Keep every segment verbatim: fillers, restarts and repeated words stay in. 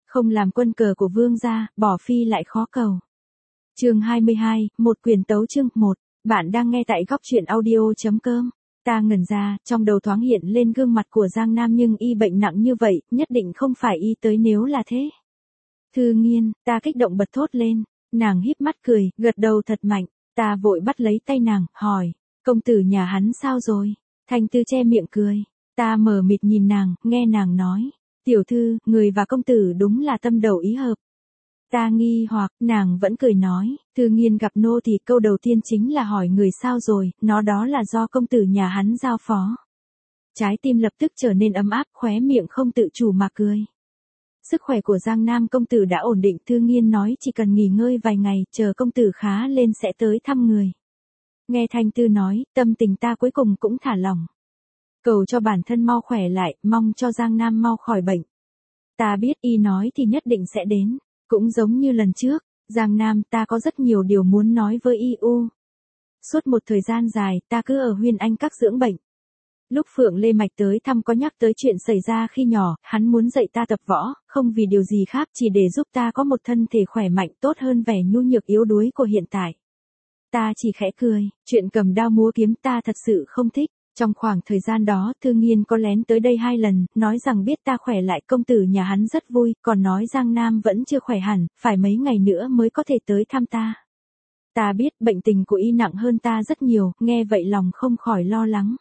Không làm quân cờ của vương gia, bỏ phi lại khó cầu. Chương hai mươi hai, một quyền tấu chương một. Bạn đang nghe tại góc truyện audio.com. Ta ngẩn ra, trong đầu thoáng hiện lên gương mặt của Giang Nam, nhưng y bệnh nặng như vậy, nhất định không phải y tới nếu là thế. Thư Nghiên, ta kích động bật thốt lên. Nàng híp mắt cười, gật đầu thật mạnh. Ta vội bắt lấy tay nàng, hỏi, công tử nhà hắn sao rồi? Thanh Tư che miệng cười. Ta mờ mịt nhìn nàng, nghe nàng nói, tiểu thư, người và công tử đúng là tâm đầu ý hợp. Ta nghi hoặc, nàng vẫn cười nói, Thư Nghiên gặp nô thì câu đầu tiên chính là hỏi người sao rồi, nó đó là do công tử nhà hắn giao phó. Trái tim lập tức trở nên ấm áp, khóe miệng không tự chủ mà cười. Sức khỏe của Giang Nam công tử đã ổn định, Thư Nghiên nói chỉ cần nghỉ ngơi vài ngày, chờ công tử khá lên sẽ tới thăm người. Nghe Thanh Tư nói, tâm tình ta cuối cùng cũng thả lỏng. Cầu cho bản thân mau khỏe lại, mong cho Giang Nam mau khỏi bệnh. Ta biết y nói thì nhất định sẽ đến, cũng giống như lần trước, Giang Nam ta có rất nhiều điều muốn nói với y u. Suốt một thời gian dài, ta cứ ở Huyên Anh Các dưỡng bệnh. Lúc Phượng Lê Mạch tới thăm có nhắc tới chuyện xảy ra khi nhỏ, hắn muốn dạy ta tập võ, không vì điều gì khác, chỉ để giúp ta có một thân thể khỏe mạnh tốt hơn vẻ nhu nhược yếu đuối của hiện tại. Ta chỉ khẽ cười, chuyện cầm đao múa kiếm ta thật sự không thích. Trong khoảng thời gian đó, Thư Nghiên có lén tới đây hai lần, nói rằng biết ta khỏe lại, công tử nhà hắn rất vui, còn nói Giang Nam vẫn chưa khỏe hẳn, phải mấy ngày nữa mới có thể tới thăm ta. Ta biết bệnh tình của y nặng hơn ta rất nhiều, nghe vậy lòng không khỏi lo lắng.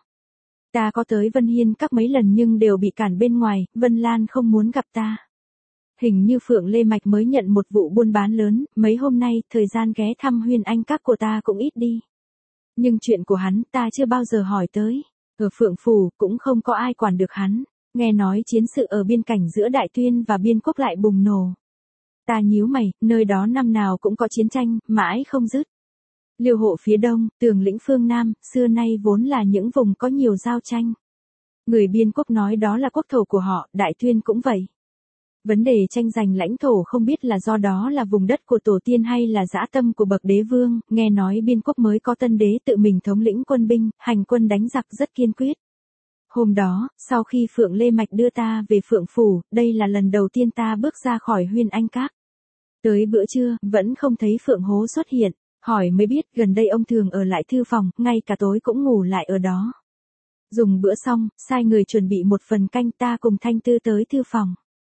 Ta có tới Vân Hiên Các mấy lần nhưng đều bị cản bên ngoài, Vân Lan không muốn gặp ta. Hình như Phượng Lê Mạch mới nhận một vụ buôn bán lớn, mấy hôm nay, thời gian ghé thăm Huyên Anh Các của ta cũng ít đi. Nhưng chuyện của hắn ta chưa bao giờ hỏi tới. Ở Phượng Phủ cũng không có ai quản được hắn. Nghe nói chiến sự ở biên cảnh giữa Đại Tuyên và Biên Quốc lại bùng nổ. Ta nhíu mày, nơi đó năm nào cũng có chiến tranh, mãi không dứt. Liêu Hộ phía đông, Tường Lĩnh phương Nam, xưa nay vốn là những vùng có nhiều giao tranh. Người Biên Quốc nói đó là quốc thổ của họ, Đại Tuyên cũng vậy. Vấn đề tranh giành lãnh thổ không biết là do đó là vùng đất của tổ tiên hay là dã tâm của bậc đế vương, nghe nói Biên Quốc mới có tân đế tự mình thống lĩnh quân binh, hành quân đánh giặc rất kiên quyết. Hôm đó, sau khi Phượng Lê Mạch đưa ta về Phượng Phủ, đây là lần đầu tiên ta bước ra khỏi Huyên Anh Các. Tới bữa trưa, vẫn không thấy Phượng Hố xuất hiện, hỏi mới biết gần đây ông thường ở lại thư phòng, ngay cả tối cũng ngủ lại ở đó. Dùng bữa xong, sai người chuẩn bị một phần canh, ta cùng Thanh Tư tới thư phòng.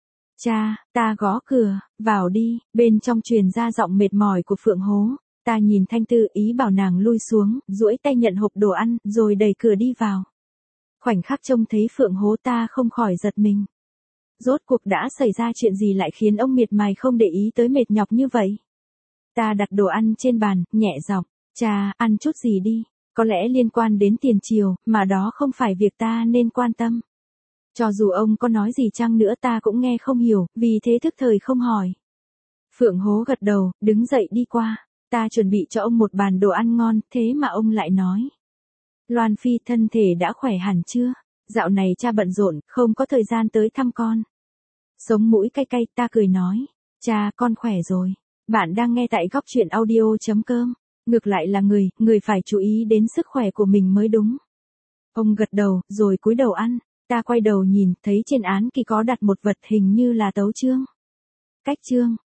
Cha, ta gõ cửa, vào đi, bên trong truyền ra giọng mệt mỏi của Phượng Hố. Ta nhìn Thanh Tư ý bảo nàng lui xuống, duỗi tay nhận hộp đồ ăn, rồi đẩy cửa đi vào. Khoảnh khắc trông thấy Phượng Hố ta không khỏi giật mình. Rốt cuộc đã xảy ra chuyện gì lại khiến ông miệt mài không để ý tới mệt nhọc như vậy? Ta đặt đồ ăn trên bàn, nhẹ giọng, cha, ăn chút gì đi, có lẽ liên quan đến tiền triều, mà đó không phải việc ta nên quan tâm. Cho dù ông có nói gì chăng nữa ta cũng nghe không hiểu, vì thế thức thời không hỏi. Phượng Hố gật đầu, đứng dậy đi qua. Ta chuẩn bị cho ông một bàn đồ ăn ngon, thế mà ông lại nói. Loan Phi thân thể đã khỏe hẳn chưa? Dạo này cha bận rộn, không có thời gian tới thăm con. Sống mũi cay cay, ta cười nói. Cha, con khỏe rồi. Bạn đang nghe tại góc truyện audio.com. Ngược lại là người, người phải chú ý đến sức khỏe của mình mới đúng. Ông gật đầu, rồi cúi đầu ăn. Ta quay đầu nhìn, thấy trên án kỳ có đặt một vật hình như là tấu chương. Cách chương,